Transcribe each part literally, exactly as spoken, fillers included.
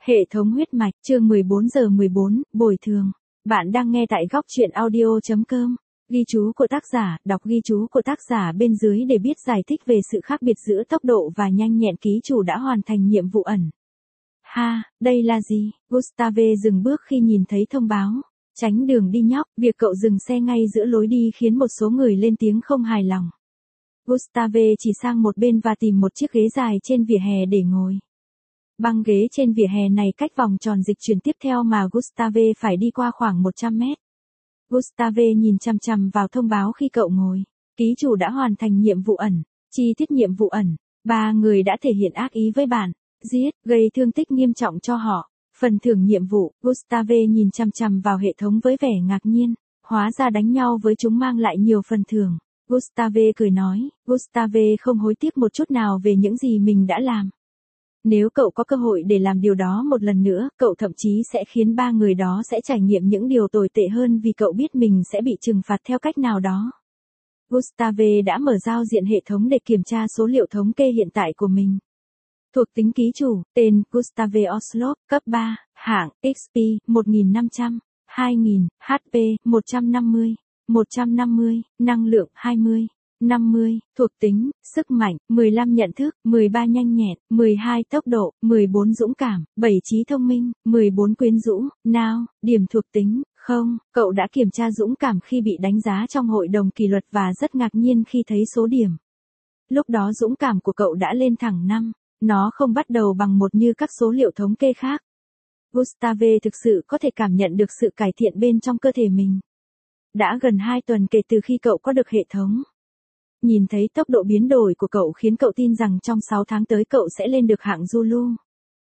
Hệ thống huyết mạch, chương mười bốn giờ mười bốn, bồi thường. Bạn đang nghe tại góc truyện audio chấm com. Ghi chú của tác giả, đọc ghi chú của tác giả bên dưới để biết giải thích về sự khác biệt giữa tốc độ và nhanh nhẹn. Ký chủ đã hoàn thành nhiệm vụ ẩn. Ha, đây là gì? Gustave dừng bước khi nhìn thấy thông báo. Tránh đường đi nhóc, việc cậu dừng xe ngay giữa lối đi khiến một số người lên tiếng không hài lòng. Gustave chỉ sang một bên và tìm một chiếc ghế dài trên vỉa hè để ngồi. Băng ghế trên vỉa hè này cách vòng tròn dịch chuyển tiếp theo mà Gustave phải đi qua khoảng một trăm mét. Gustave nhìn chằm chằm vào thông báo khi cậu ngồi. Ký chủ đã hoàn thành nhiệm vụ ẩn. Chi tiết nhiệm vụ ẩn. Ba người đã thể hiện ác ý với bạn. Giết, gây thương tích nghiêm trọng cho họ. Phần thưởng nhiệm vụ. Gustave nhìn chằm chằm vào hệ thống với vẻ ngạc nhiên. Hóa ra đánh nhau với chúng mang lại nhiều phần thưởng. Gustave cười nói. Gustave không hối tiếc một chút nào về những gì mình đã làm. Nếu cậu có cơ hội để làm điều đó một lần nữa, cậu thậm chí sẽ khiến ba người đó sẽ trải nghiệm những điều tồi tệ hơn vì cậu biết mình sẽ bị trừng phạt theo cách nào đó. Gustave đã mở giao diện hệ thống để kiểm tra số liệu thống kê hiện tại của mình. Thuộc tính ký chủ, tên Gustave Oslop, cấp ba, hạng ích pê một nghìn năm trăm, hai nghìn, hát pê một trăm năm mươi, một trăm năm mươi, năng lượng hai mươi. năm mươi, thuộc tính, sức mạnh, mười lăm nhận thức, mười ba nhanh nhẹn, mười hai tốc độ, mười bốn dũng cảm, bảy trí thông minh, mười bốn quyến rũ, nào, điểm thuộc tính, không, cậu đã kiểm tra dũng cảm khi bị đánh giá trong hội đồng kỷ luật và rất ngạc nhiên khi thấy số điểm. Lúc đó dũng cảm của cậu đã lên thẳng năm, nó không bắt đầu bằng một như các số liệu thống kê khác. Gustave thực sự có thể cảm nhận được sự cải thiện bên trong cơ thể mình. Đã gần hai tuần kể từ khi cậu có được hệ thống. Nhìn thấy tốc độ biến đổi của cậu khiến cậu tin rằng trong sáu tháng tới cậu sẽ lên được hạng Zulu.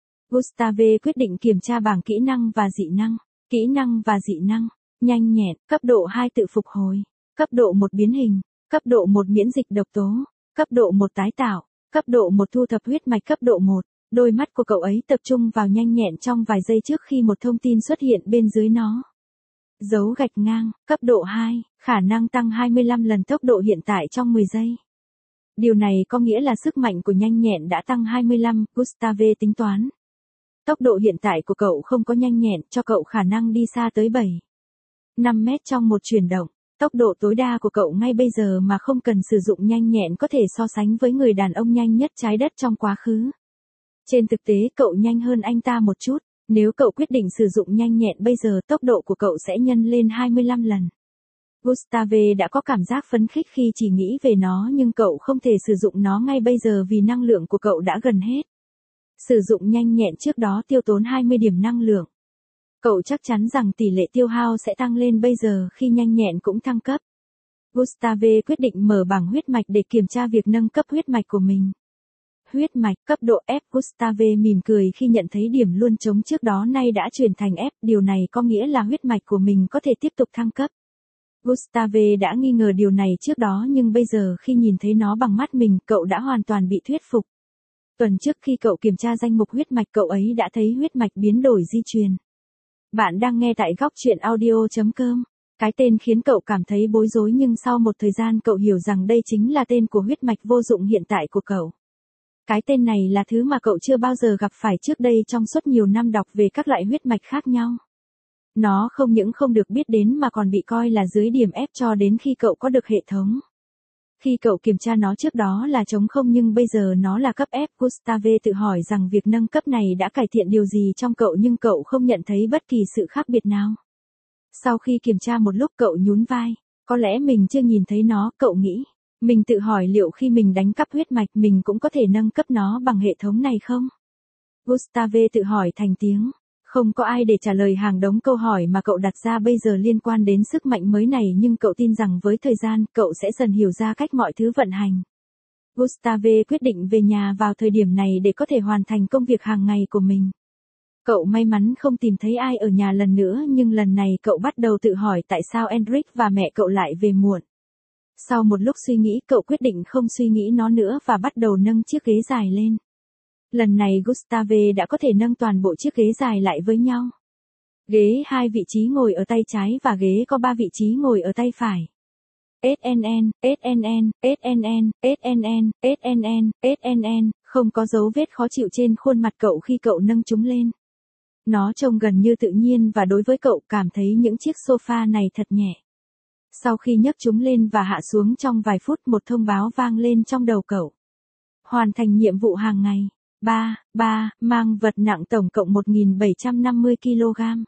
Gustave quyết định kiểm tra bảng kỹ năng và dị năng. Kỹ năng và dị năng. Nhanh nhẹn, cấp độ hai tự phục hồi. Cấp độ một biến hình. Cấp độ một miễn dịch độc tố. Cấp độ một tái tạo. Cấp độ một thu thập huyết mạch. Cấp độ một. Đôi mắt của cậu ấy tập trung vào nhanh nhẹn trong vài giây trước khi một thông tin xuất hiện bên dưới nó. Dấu gạch ngang, cấp độ hai, khả năng tăng hai mươi lăm lần tốc độ hiện tại trong mười giây. Điều này có nghĩa là sức mạnh của nhanh nhẹn đã tăng hai mươi lăm, Gustave tính toán. Tốc độ hiện tại của cậu không có nhanh nhẹn cho cậu khả năng đi xa tới bảy, năm mét trong một chuyển động. Tốc độ tối đa của cậu ngay bây giờ mà không cần sử dụng nhanh nhẹn có thể so sánh với người đàn ông nhanh nhất trái đất trong quá khứ. Trên thực tế cậu nhanh hơn anh ta một chút. Nếu cậu quyết định sử dụng nhanh nhẹn bây giờ tốc độ của cậu sẽ nhân lên hai mươi lăm lần. Gustave đã có cảm giác phấn khích khi chỉ nghĩ về nó nhưng cậu không thể sử dụng nó ngay bây giờ vì năng lượng của cậu đã gần hết. Sử dụng nhanh nhẹn trước đó tiêu tốn hai mươi điểm năng lượng. Cậu chắc chắn rằng tỷ lệ tiêu hao sẽ tăng lên bây giờ khi nhanh nhẹn cũng thăng cấp. Gustave quyết định mở bảng huyết mạch để kiểm tra việc nâng cấp huyết mạch của mình. Huyết mạch, cấp độ F. Gustave mỉm cười khi nhận thấy điểm luôn trống trước đó nay đã chuyển thành F, điều này có nghĩa là huyết mạch của mình có thể tiếp tục thăng cấp. Gustave đã nghi ngờ điều này trước đó nhưng bây giờ khi nhìn thấy nó bằng mắt mình, cậu đã hoàn toàn bị thuyết phục. Tuần trước khi cậu kiểm tra danh mục huyết mạch cậu ấy đã thấy huyết mạch biến đổi di truyền. Bạn đang nghe tại góc truyện audio chấm com. Cái tên khiến cậu cảm thấy bối rối nhưng sau một thời gian cậu hiểu rằng đây chính là tên của huyết mạch vô dụng hiện tại của cậu. Cái tên này là thứ mà cậu chưa bao giờ gặp phải trước đây trong suốt nhiều năm đọc về các loại huyết mạch khác nhau. Nó không những không được biết đến mà còn bị coi là dưới điểm F cho đến khi cậu có được hệ thống. Khi cậu kiểm tra nó trước đó là trống không nhưng bây giờ nó là cấp F. Gustave tự hỏi rằng việc nâng cấp này đã cải thiện điều gì trong cậu nhưng cậu không nhận thấy bất kỳ sự khác biệt nào. Sau khi kiểm tra một lúc cậu nhún vai. Có lẽ mình chưa nhìn thấy nó, cậu nghĩ. Mình tự hỏi liệu khi mình đánh cắp huyết mạch mình cũng có thể nâng cấp nó bằng hệ thống này không? Gustave tự hỏi thành tiếng. Không có ai để trả lời hàng đống câu hỏi mà cậu đặt ra bây giờ liên quan đến sức mạnh mới này nhưng cậu tin rằng với thời gian cậu sẽ dần hiểu ra cách mọi thứ vận hành. Gustave quyết định về nhà vào thời điểm này để có thể hoàn thành công việc hàng ngày của mình. Cậu may mắn không tìm thấy ai ở nhà lần nữa nhưng lần này cậu bắt đầu tự hỏi tại sao Enric và mẹ cậu lại về muộn. Sau một lúc suy nghĩ cậu quyết định không suy nghĩ nó nữa và bắt đầu nâng chiếc ghế dài lên. Lần này Gustave đã có thể nâng toàn bộ chiếc ghế dài lại với nhau. Ghế hai vị trí ngồi ở tay trái và ghế có ba vị trí ngồi ở tay phải. ét en en, ét en en, ét en en, ét en en, ét en en, ét en en, không có dấu vết khó chịu trên khuôn mặt cậu khi cậu nâng chúng lên. Nó trông gần như tự nhiên và đối với cậu cảm thấy những chiếc sofa này thật nhẹ. Sau khi nhấc chúng lên và hạ xuống trong vài phút một thông báo vang lên trong đầu cậu. Hoàn thành nhiệm vụ hàng ngày. ba, ba, mang vật nặng tổng cộng một nghìn bảy trăm năm mươi ki lô gam.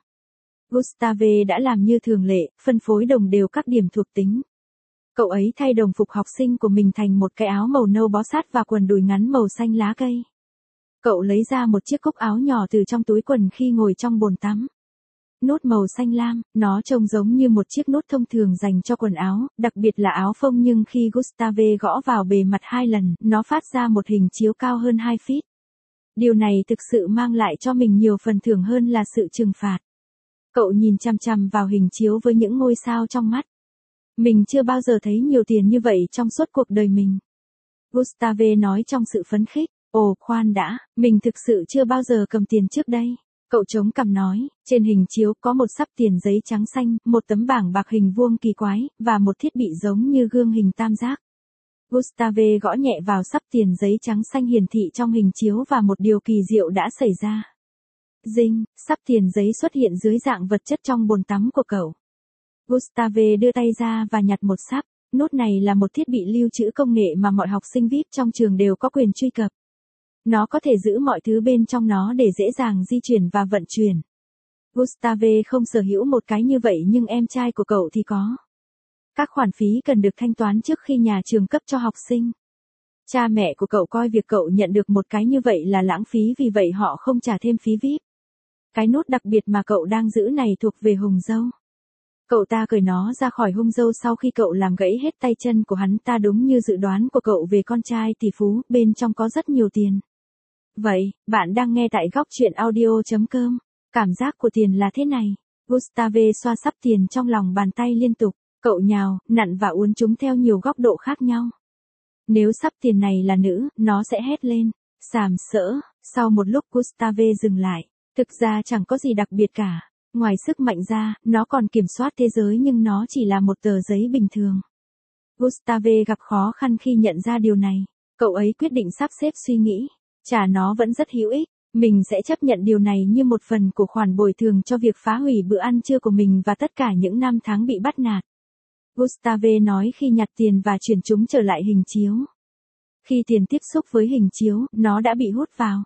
Gustave đã làm như thường lệ, phân phối đồng đều các điểm thuộc tính. Cậu ấy thay đồng phục học sinh của mình thành một cái áo màu nâu bó sát và quần đùi ngắn màu xanh lá cây. Cậu lấy ra một chiếc cúc áo nhỏ từ trong túi quần khi ngồi trong bồn tắm. Nút màu xanh lam, nó trông giống như một chiếc nút thông thường dành cho quần áo, đặc biệt là áo phông, nhưng khi Gustave gõ vào bề mặt hai lần, nó phát ra một hình chiếu cao hơn hai feet. Điều này thực sự mang lại cho mình nhiều phần thưởng hơn là sự trừng phạt. Cậu nhìn chằm chằm vào hình chiếu với những ngôi sao trong mắt. Mình chưa bao giờ thấy nhiều tiền như vậy trong suốt cuộc đời mình. Gustave nói trong sự phấn khích. Ồ, khoan đã, mình thực sự chưa bao giờ cầm tiền trước đây. Cậu chống cằm nói, trên hình chiếu có một sắp tiền giấy trắng xanh, một tấm bảng bạc hình vuông kỳ quái, và một thiết bị giống như gương hình tam giác. Gustave gõ nhẹ vào sắp tiền giấy trắng xanh hiển thị trong hình chiếu và một điều kỳ diệu đã xảy ra. Dinh, sắp tiền giấy xuất hiện dưới dạng vật chất trong bồn tắm của cậu. Gustave đưa tay ra và nhặt một sắp. Nút này là một thiết bị lưu trữ công nghệ mà mọi học sinh vi ai pi trong trường đều có quyền truy cập. Nó có thể giữ mọi thứ bên trong nó để dễ dàng di chuyển và vận chuyển. Gustave không sở hữu một cái như vậy nhưng em trai của cậu thì có. Các khoản phí cần được thanh toán trước khi nhà trường cấp cho học sinh. Cha mẹ của cậu coi việc cậu nhận được một cái như vậy là lãng phí, vì vậy họ không trả thêm phí vi ai pi. Cái nút đặc biệt mà cậu đang giữ này thuộc về Hùng Dâu. Cậu ta cởi nó ra khỏi Hung Dâu sau khi cậu làm gãy hết tay chân của hắn ta, đúng như dự đoán của cậu về con trai tỷ phú, bên trong có rất nhiều tiền. Vậy, bạn đang nghe tại góc truyện audio chấm com. Cảm giác của tiền là thế này. Gustave xoa sắp tiền trong lòng bàn tay liên tục. Cậu nhào, nặn và uốn chúng theo nhiều góc độ khác nhau. Nếu sắp tiền này là nữ, nó sẽ hét lên. Sàm sỡ. Sau một lúc Gustave dừng lại. Thực ra chẳng có gì đặc biệt cả. Ngoài sức mạnh ra, nó còn kiểm soát thế giới, nhưng nó chỉ là một tờ giấy bình thường. Gustave gặp khó khăn khi nhận ra điều này. Cậu ấy quyết định sắp xếp suy nghĩ. Chả, nó vẫn rất hữu ích. Mình sẽ chấp nhận điều này như một phần của khoản bồi thường cho việc phá hủy bữa ăn trưa của mình và tất cả những năm tháng bị bắt nạt. Gustave nói khi nhặt tiền và chuyển chúng trở lại hình chiếu. Khi tiền tiếp xúc với hình chiếu, nó đã bị hút vào.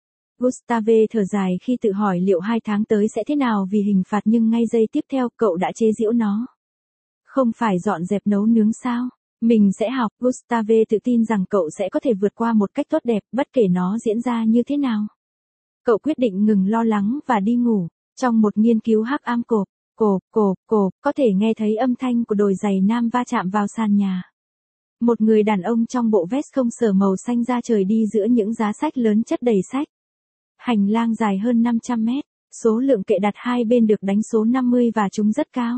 Gustave thở dài khi tự hỏi liệu hai tháng tới sẽ thế nào vì hình phạt, nhưng ngay giây tiếp theo cậu đã chế giễu nó. Không phải dọn dẹp nấu nướng sao? Mình sẽ học. Gustave tự tin rằng cậu sẽ có thể vượt qua một cách tốt đẹp, bất kể nó diễn ra như thế nào. Cậu quyết định ngừng lo lắng và đi ngủ. Trong một nghiên cứu hắc ám, cộp, cộp, cộp, cộp, có thể nghe thấy âm thanh của đôi giày nam va chạm vào sàn nhà. Một người đàn ông trong bộ vest công sở màu xanh da trời đi giữa những giá sách lớn chất đầy sách. Hành lang dài hơn năm trăm mét, số lượng kệ đặt hai bên được đánh số năm mươi và chúng rất cao.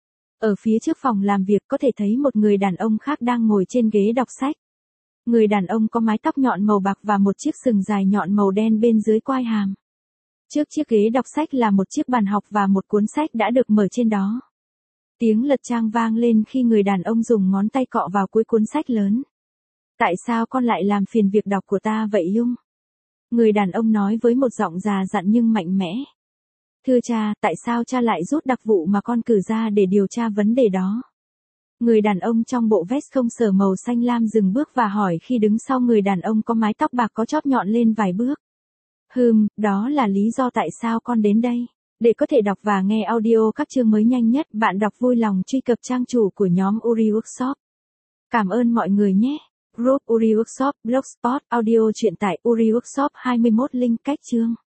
Ở phía trước phòng làm việc có thể thấy một người đàn ông khác đang ngồi trên ghế đọc sách. Người đàn ông có mái tóc nhọn màu bạc và một chiếc sừng dài nhọn màu đen bên dưới quai hàm. Trước chiếc ghế đọc sách là một chiếc bàn học và một cuốn sách đã được mở trên đó. Tiếng lật trang vang lên khi người đàn ông dùng ngón tay cọ vào cuối cuốn sách lớn. Tại sao con lại làm phiền việc đọc của ta vậy Yung? Người đàn ông nói với một giọng già dặn nhưng mạnh mẽ. Thưa cha, tại sao cha lại rút đặc vụ mà con cử ra để điều tra vấn đề đó? Người đàn ông trong bộ vest công sở màu xanh lam dừng bước và hỏi khi đứng sau người đàn ông có mái tóc bạc có chóp nhọn lên vài bước. Hừm, đó là lý do tại sao con đến đây. Để có thể đọc và nghe audio các chương mới nhanh nhất, bạn đọc vui lòng truy cập trang chủ của nhóm Uri Workshop. Cảm ơn mọi người nhé. Group Uri Workshop, Blogspot, audio truyện tải Uri Workshop hai mươi mốt link cách chương.